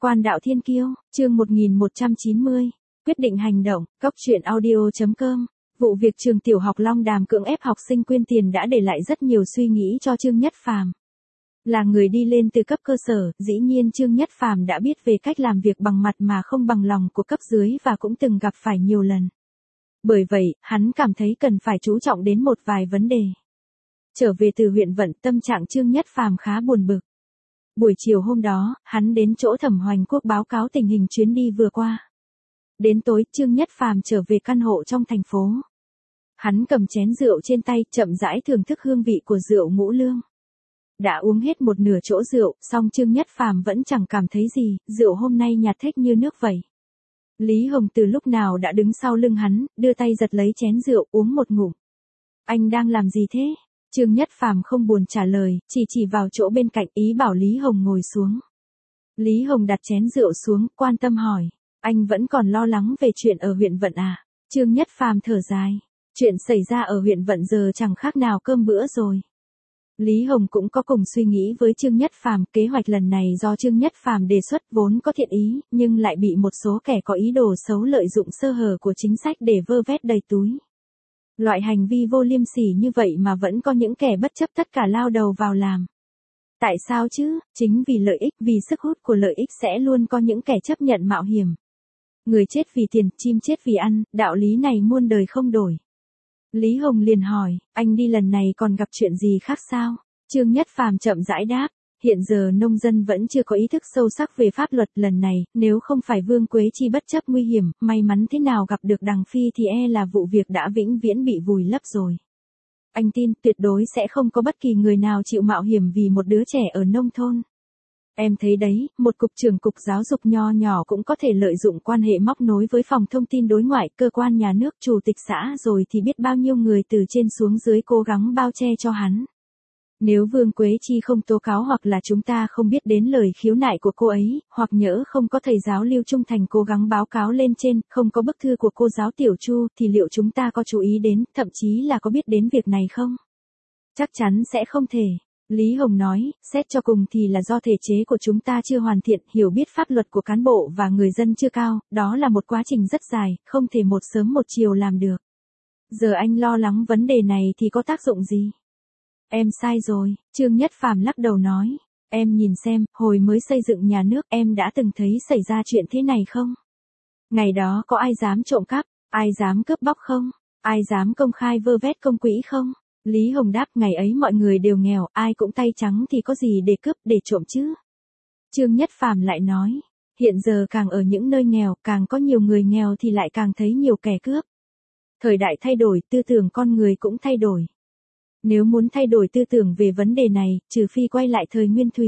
Quan đạo thiên kiêu, chương 1190, quyết định hành động, Cóc truyện audio.com. Vụ việc trường tiểu học Long Đàm cưỡng ép học sinh quyên tiền đã để lại rất nhiều suy nghĩ cho Trương Nhất Phàm. Là người đi lên từ cấp cơ sở, dĩ nhiên Trương Nhất Phàm đã biết về cách làm việc bằng mặt mà không bằng lòng của cấp dưới và cũng từng gặp phải nhiều lần. Bởi vậy, hắn cảm thấy cần phải chú trọng đến một vài vấn đề. Trở về từ huyện Vận, tâm trạng Trương Nhất Phàm khá buồn bực. Buổi chiều hôm đó, hắn đến chỗ Thẩm Hoành Quốc báo cáo tình hình chuyến đi vừa qua. Đến tối, Trương Nhất Phàm trở về căn hộ trong thành phố. Hắn cầm chén rượu trên tay, chậm rãi thưởng thức hương vị của rượu Ngũ Lương. Đã uống hết một nửa chỗ rượu, song Trương Nhất Phàm vẫn chẳng cảm thấy gì, rượu hôm nay nhạt thếch như nước vậy. Lý Hồng từ lúc nào đã đứng sau lưng hắn, đưa tay giật lấy chén rượu, uống một ngụm. Anh đang làm gì thế? Trương Nhất Phàm không buồn trả lời, chỉ vào chỗ bên cạnh, ý bảo Lý Hồng ngồi xuống. Lý Hồng đặt chén rượu xuống, quan tâm hỏi, anh vẫn còn lo lắng về chuyện ở huyện Vận à? Trương Nhất Phàm thở dài, chuyện xảy ra ở huyện Vận giờ chẳng khác nào cơm bữa rồi. Lý Hồng cũng có cùng suy nghĩ với Trương Nhất Phàm, kế hoạch lần này do Trương Nhất Phàm đề xuất vốn có thiện ý, nhưng lại bị một số kẻ có ý đồ xấu lợi dụng sơ hở của chính sách để vơ vét đầy túi. Loại hành vi vô liêm sỉ như vậy mà vẫn có những kẻ bất chấp tất cả lao đầu vào làm. Tại sao chứ? Chính vì lợi ích, vì sức hút của lợi ích sẽ luôn có những kẻ chấp nhận mạo hiểm. Người chết vì tiền, chim chết vì ăn, đạo lý này muôn đời không đổi. Lý Hồng liền hỏi, anh đi lần này còn gặp chuyện gì khác sao? Trương Nhất Phàm chậm rãi đáp, hiện giờ nông dân vẫn chưa có ý thức sâu sắc về pháp luật, lần này, nếu không phải Vương Quế Chi bất chấp nguy hiểm, may mắn thế nào gặp được Đằng Phi thì là vụ việc đã vĩnh viễn bị vùi lấp rồi. Anh tin, tuyệt đối sẽ không có bất kỳ người nào chịu mạo hiểm vì một đứa trẻ ở nông thôn. Em thấy đấy, một cục trưởng cục giáo dục nho nhỏ cũng có thể lợi dụng quan hệ móc nối với phòng thông tin đối ngoại, cơ quan nhà nước, chủ tịch xã rồi thì biết bao nhiêu người từ trên xuống dưới cố gắng bao che cho hắn. Nếu Vương Quế Chi không tố cáo hoặc là chúng ta không biết đến lời khiếu nại của cô ấy, hoặc nhỡ không có thầy giáo Lưu Trung Thành cố gắng báo cáo lên trên, không có bức thư của cô giáo Tiểu Chu thì liệu chúng ta có chú ý đến, thậm chí là có biết đến việc này không? Chắc chắn sẽ không thể. Lý Hồng nói, xét cho cùng thì là do thể chế của chúng ta chưa hoàn thiện, hiểu biết pháp luật của cán bộ và người dân chưa cao, đó là một quá trình rất dài, không thể một sớm một chiều làm được. Giờ anh lo lắng vấn đề này thì có tác dụng gì? Em sai rồi, Trương Nhất Phàm lắc đầu nói, em nhìn xem, hồi mới xây dựng nhà nước em đã từng thấy xảy ra chuyện thế này không? Ngày đó có ai dám trộm cắp, ai dám cướp bóc không? Ai dám công khai vơ vét công quỹ không? Lý Hồng đáp, ngày ấy mọi người đều nghèo, ai cũng tay trắng thì có gì để cướp, để trộm chứ? Trương Nhất Phàm lại nói, hiện giờ càng ở những nơi nghèo, càng có nhiều người nghèo thì lại càng thấy nhiều kẻ cướp. Thời đại thay đổi, tư tưởng con người cũng thay đổi. Nếu muốn thay đổi tư tưởng về vấn đề này, trừ phi quay lại thời Nguyên Thủy.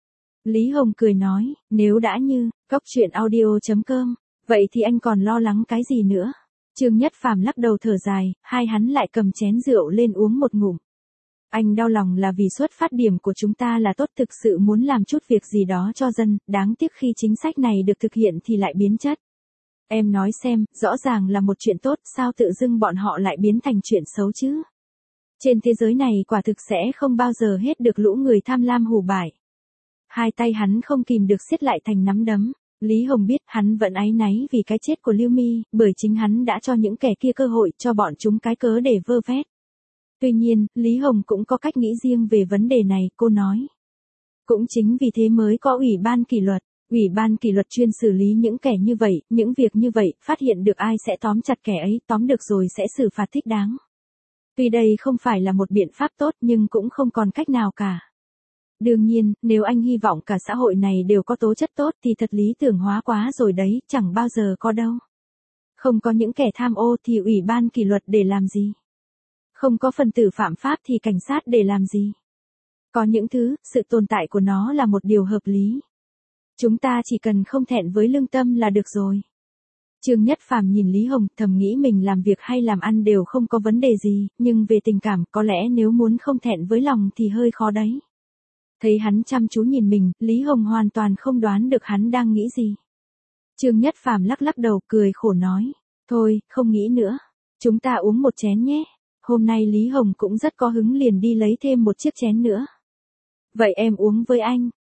Lý Hồng cười nói, nếu đã như, Cóc truyện audio.com, vậy thì anh còn lo lắng cái gì nữa? Trương Nhất Phàm lắc đầu thở dài, hai hắn lại cầm chén rượu lên uống một ngụm. Anh đau lòng là vì xuất phát điểm của chúng ta là tốt, thực sự muốn làm chút việc gì đó cho dân, đáng tiếc khi chính sách này được thực hiện thì lại biến chất. Em nói xem, rõ ràng là một chuyện tốt, sao tự dưng bọn họ lại biến thành chuyện xấu chứ? Trên thế giới này quả thực sẽ không bao giờ hết được lũ người tham lam hủ bại. Hai tay hắn không kìm được siết lại thành nắm đấm. Lý Hồng biết hắn vẫn áy náy vì cái chết của Lưu Mi, bởi chính hắn đã cho những kẻ kia cơ hội, cho bọn chúng cái cớ để vơ vét. Tuy nhiên, Lý Hồng cũng có cách nghĩ riêng về vấn đề này, cô nói. Cũng chính vì thế mới có Ủy ban kỷ luật. Ủy ban kỷ luật chuyên xử lý những kẻ như vậy, những việc như vậy, phát hiện được ai sẽ tóm chặt kẻ ấy, tóm được rồi sẽ xử phạt thích đáng. Tuy đây không phải là một biện pháp tốt nhưng cũng không còn cách nào cả. Đương nhiên, nếu anh hy vọng cả xã hội này đều có tố chất tốt thì thật lý tưởng hóa quá rồi đấy, chẳng bao giờ có đâu. Không có những kẻ tham ô thì Ủy ban kỷ luật để làm gì? Không có phần tử phạm pháp thì cảnh sát để làm gì? Có những thứ, sự tồn tại của nó là một điều hợp lý. Chúng ta chỉ cần không thẹn với lương tâm là được rồi. Trương Nhất Phàm nhìn Lý Hồng, thầm nghĩ mình làm việc hay làm ăn đều không có vấn đề gì, nhưng về tình cảm, có lẽ nếu muốn không thẹn với lòng thì hơi khó đấy. Thấy hắn chăm chú nhìn mình, Lý Hồng hoàn toàn không đoán được hắn đang nghĩ gì. Trương Nhất Phàm lắc lắc đầu, cười khổ nói, thôi, không nghĩ nữa. Chúng ta uống một chén nhé. Hôm nay Lý Hồng cũng rất có hứng liền đi lấy thêm một chiếc chén nữa. Vậy em uống với anh.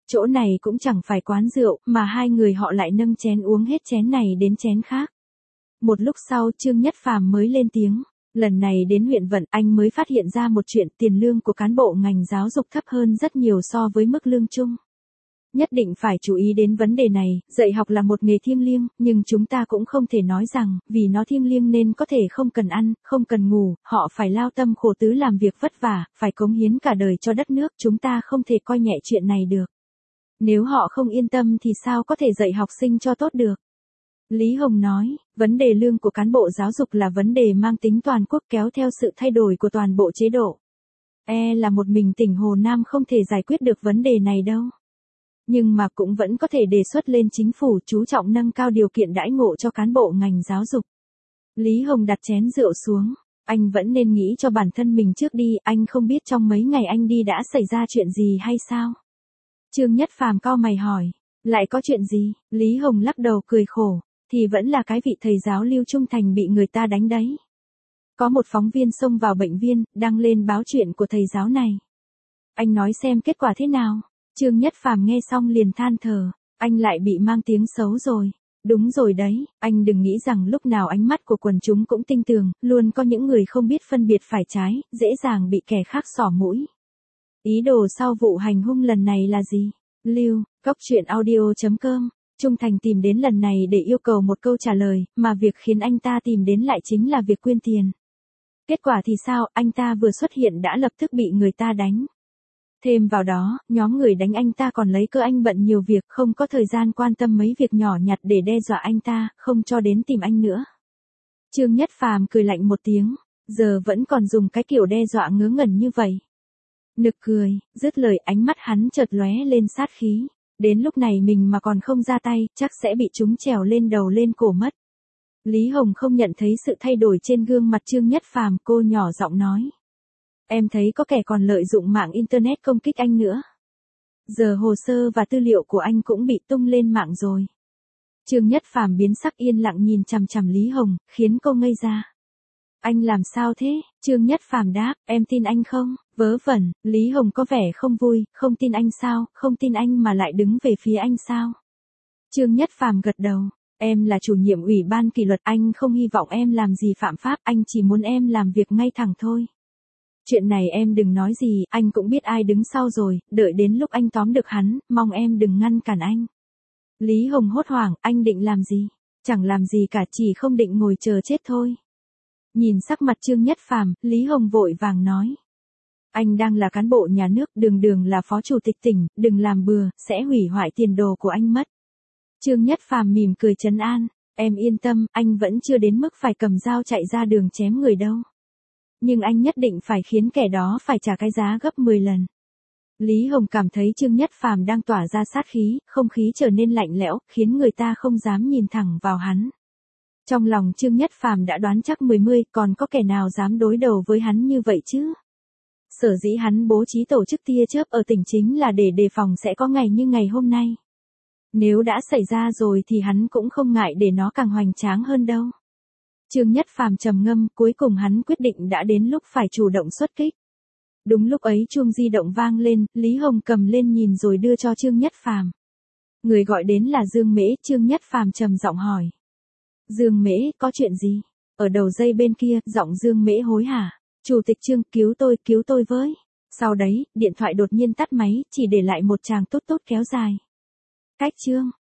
Chỗ này cũng chẳng phải quán rượu, mà hai người họ lại nâng chén uống hết chén này đến chén khác. Một lúc sau Trương Nhất Phàm mới lên tiếng. Lần này đến huyện Vận anh mới phát hiện ra một chuyện, tiền lương của cán bộ ngành giáo dục thấp hơn rất nhiều so với mức lương chung. Nhất định phải chú ý đến vấn đề này, dạy học là một nghề thiêng liêng, nhưng chúng ta cũng không thể nói rằng, vì nó thiêng liêng nên có thể không cần ăn, không cần ngủ, họ phải lao tâm khổ tứ làm việc vất vả, phải cống hiến cả đời cho đất nước, chúng ta không thể coi nhẹ chuyện này được. Nếu họ không yên tâm thì sao có thể dạy học sinh cho tốt được? Lý Hồng nói, vấn đề lương của cán bộ giáo dục là vấn đề mang tính toàn quốc kéo theo sự thay đổi của toàn bộ chế độ. Là một mình tỉnh Hồ Nam không thể giải quyết được vấn đề này đâu. Nhưng mà cũng vẫn có thể đề xuất lên chính phủ chú trọng nâng cao điều kiện đãi ngộ cho cán bộ ngành giáo dục. Lý Hồng đặt chén rượu xuống, anh vẫn nên nghĩ cho bản thân mình trước đi, anh không biết trong mấy ngày anh đi đã xảy ra chuyện gì hay sao? Trương Nhất Phàm cau mày hỏi, lại có chuyện gì? Lý Hồng lắc đầu cười khổ, thì vẫn là cái vị thầy giáo Lưu Trung Thành bị người ta đánh đấy. Có một phóng viên xông vào bệnh viện, đăng lên báo chuyện của thầy giáo này. Anh nói xem kết quả thế nào? Trương Nhất Phàm nghe xong liền than thở, anh lại bị mang tiếng xấu rồi. Đúng rồi đấy, anh đừng nghĩ rằng lúc nào ánh mắt của quần chúng cũng tinh tường, luôn có những người không biết phân biệt phải trái, dễ dàng bị kẻ khác xỏ mũi. Ý đồ sau vụ hành hung lần này là gì? Lưu, coctruyện.audio.com. Trung Thành tìm đến lần này để yêu cầu một câu trả lời, mà việc khiến anh ta tìm đến lại chính là việc quyên tiền. Kết quả thì sao, anh ta vừa xuất hiện đã lập tức bị người ta đánh. Thêm vào đó, nhóm người đánh anh ta còn lấy cơ anh bận nhiều việc, không có thời gian quan tâm mấy việc nhỏ nhặt để đe dọa anh ta, không cho đến tìm anh nữa. Trương Nhất Phàm cười lạnh một tiếng, giờ vẫn còn dùng cái kiểu đe dọa ngớ ngẩn như vậy. Nực cười, dứt lời ánh mắt hắn chợt lóe lên sát khí. Đến lúc này mình mà còn không ra tay, chắc sẽ bị chúng trèo lên đầu lên cổ mất. Lý Hồng không nhận thấy sự thay đổi trên gương mặt Trương Nhất Phàm, cô nhỏ giọng nói. Em thấy có kẻ còn lợi dụng mạng Internet công kích anh nữa. Giờ hồ sơ và tư liệu của anh cũng bị tung lên mạng rồi. Trương Nhất Phàm biến sắc yên lặng nhìn chằm chằm Lý Hồng, khiến cô ngây ra. Anh làm sao thế? Trương Nhất Phàm đáp, em tin anh không? Vớ vẩn, Lý Hồng có vẻ không vui, không tin anh sao, không tin anh mà lại đứng về phía anh sao? Trương Nhất Phàm gật đầu, em là chủ nhiệm ủy ban kỷ luật, anh không hy vọng em làm gì phạm pháp, anh chỉ muốn em làm việc ngay thẳng thôi. Chuyện này em đừng nói gì, anh cũng biết ai đứng sau rồi, đợi đến lúc anh tóm được hắn, mong em đừng ngăn cản anh. Lý Hồng hốt hoảng, anh định làm gì? Chẳng làm gì cả, chỉ không định ngồi chờ chết thôi. Nhìn sắc mặt Trương Nhất Phàm, Lý Hồng vội vàng nói. Anh đang là cán bộ nhà nước, đường đường là phó chủ tịch tỉnh, đừng làm bừa, sẽ hủy hoại tiền đồ của anh mất. Trương Nhất Phàm mỉm cười trấn an, em yên tâm, anh vẫn chưa đến mức phải cầm dao chạy ra đường chém người đâu. Nhưng anh nhất định phải khiến kẻ đó phải trả cái giá gấp 10 lần. Lý Hồng cảm thấy Trương Nhất Phàm đang tỏa ra sát khí, không khí trở nên lạnh lẽo, khiến người ta không dám nhìn thẳng vào hắn. Trong lòng Trương Nhất Phàm đã đoán chắc 10, còn có kẻ nào dám đối đầu với hắn như vậy chứ? Sở dĩ hắn bố trí tổ chức tia chớp ở tỉnh chính là để đề phòng sẽ có ngày như ngày hôm nay. Nếu đã xảy ra rồi thì hắn cũng không ngại để nó càng hoành tráng hơn đâu. Trương Nhất Phàm trầm ngâm, cuối cùng hắn quyết định đã đến lúc phải chủ động xuất kích. Đúng lúc ấy chuông di động vang lên, Lý Hồng cầm lên nhìn rồi đưa cho Trương Nhất Phàm. Người gọi đến là Dương Mễ, Trương Nhất Phàm trầm giọng hỏi. Dương Mễ, có chuyện gì? Ở đầu dây bên kia, giọng Dương Mễ hối hả. Chủ tịch Trương, cứu tôi với. Sau đấy, điện thoại đột nhiên tắt máy, chỉ để lại một tràng tốt tốt kéo dài. Cách Trương.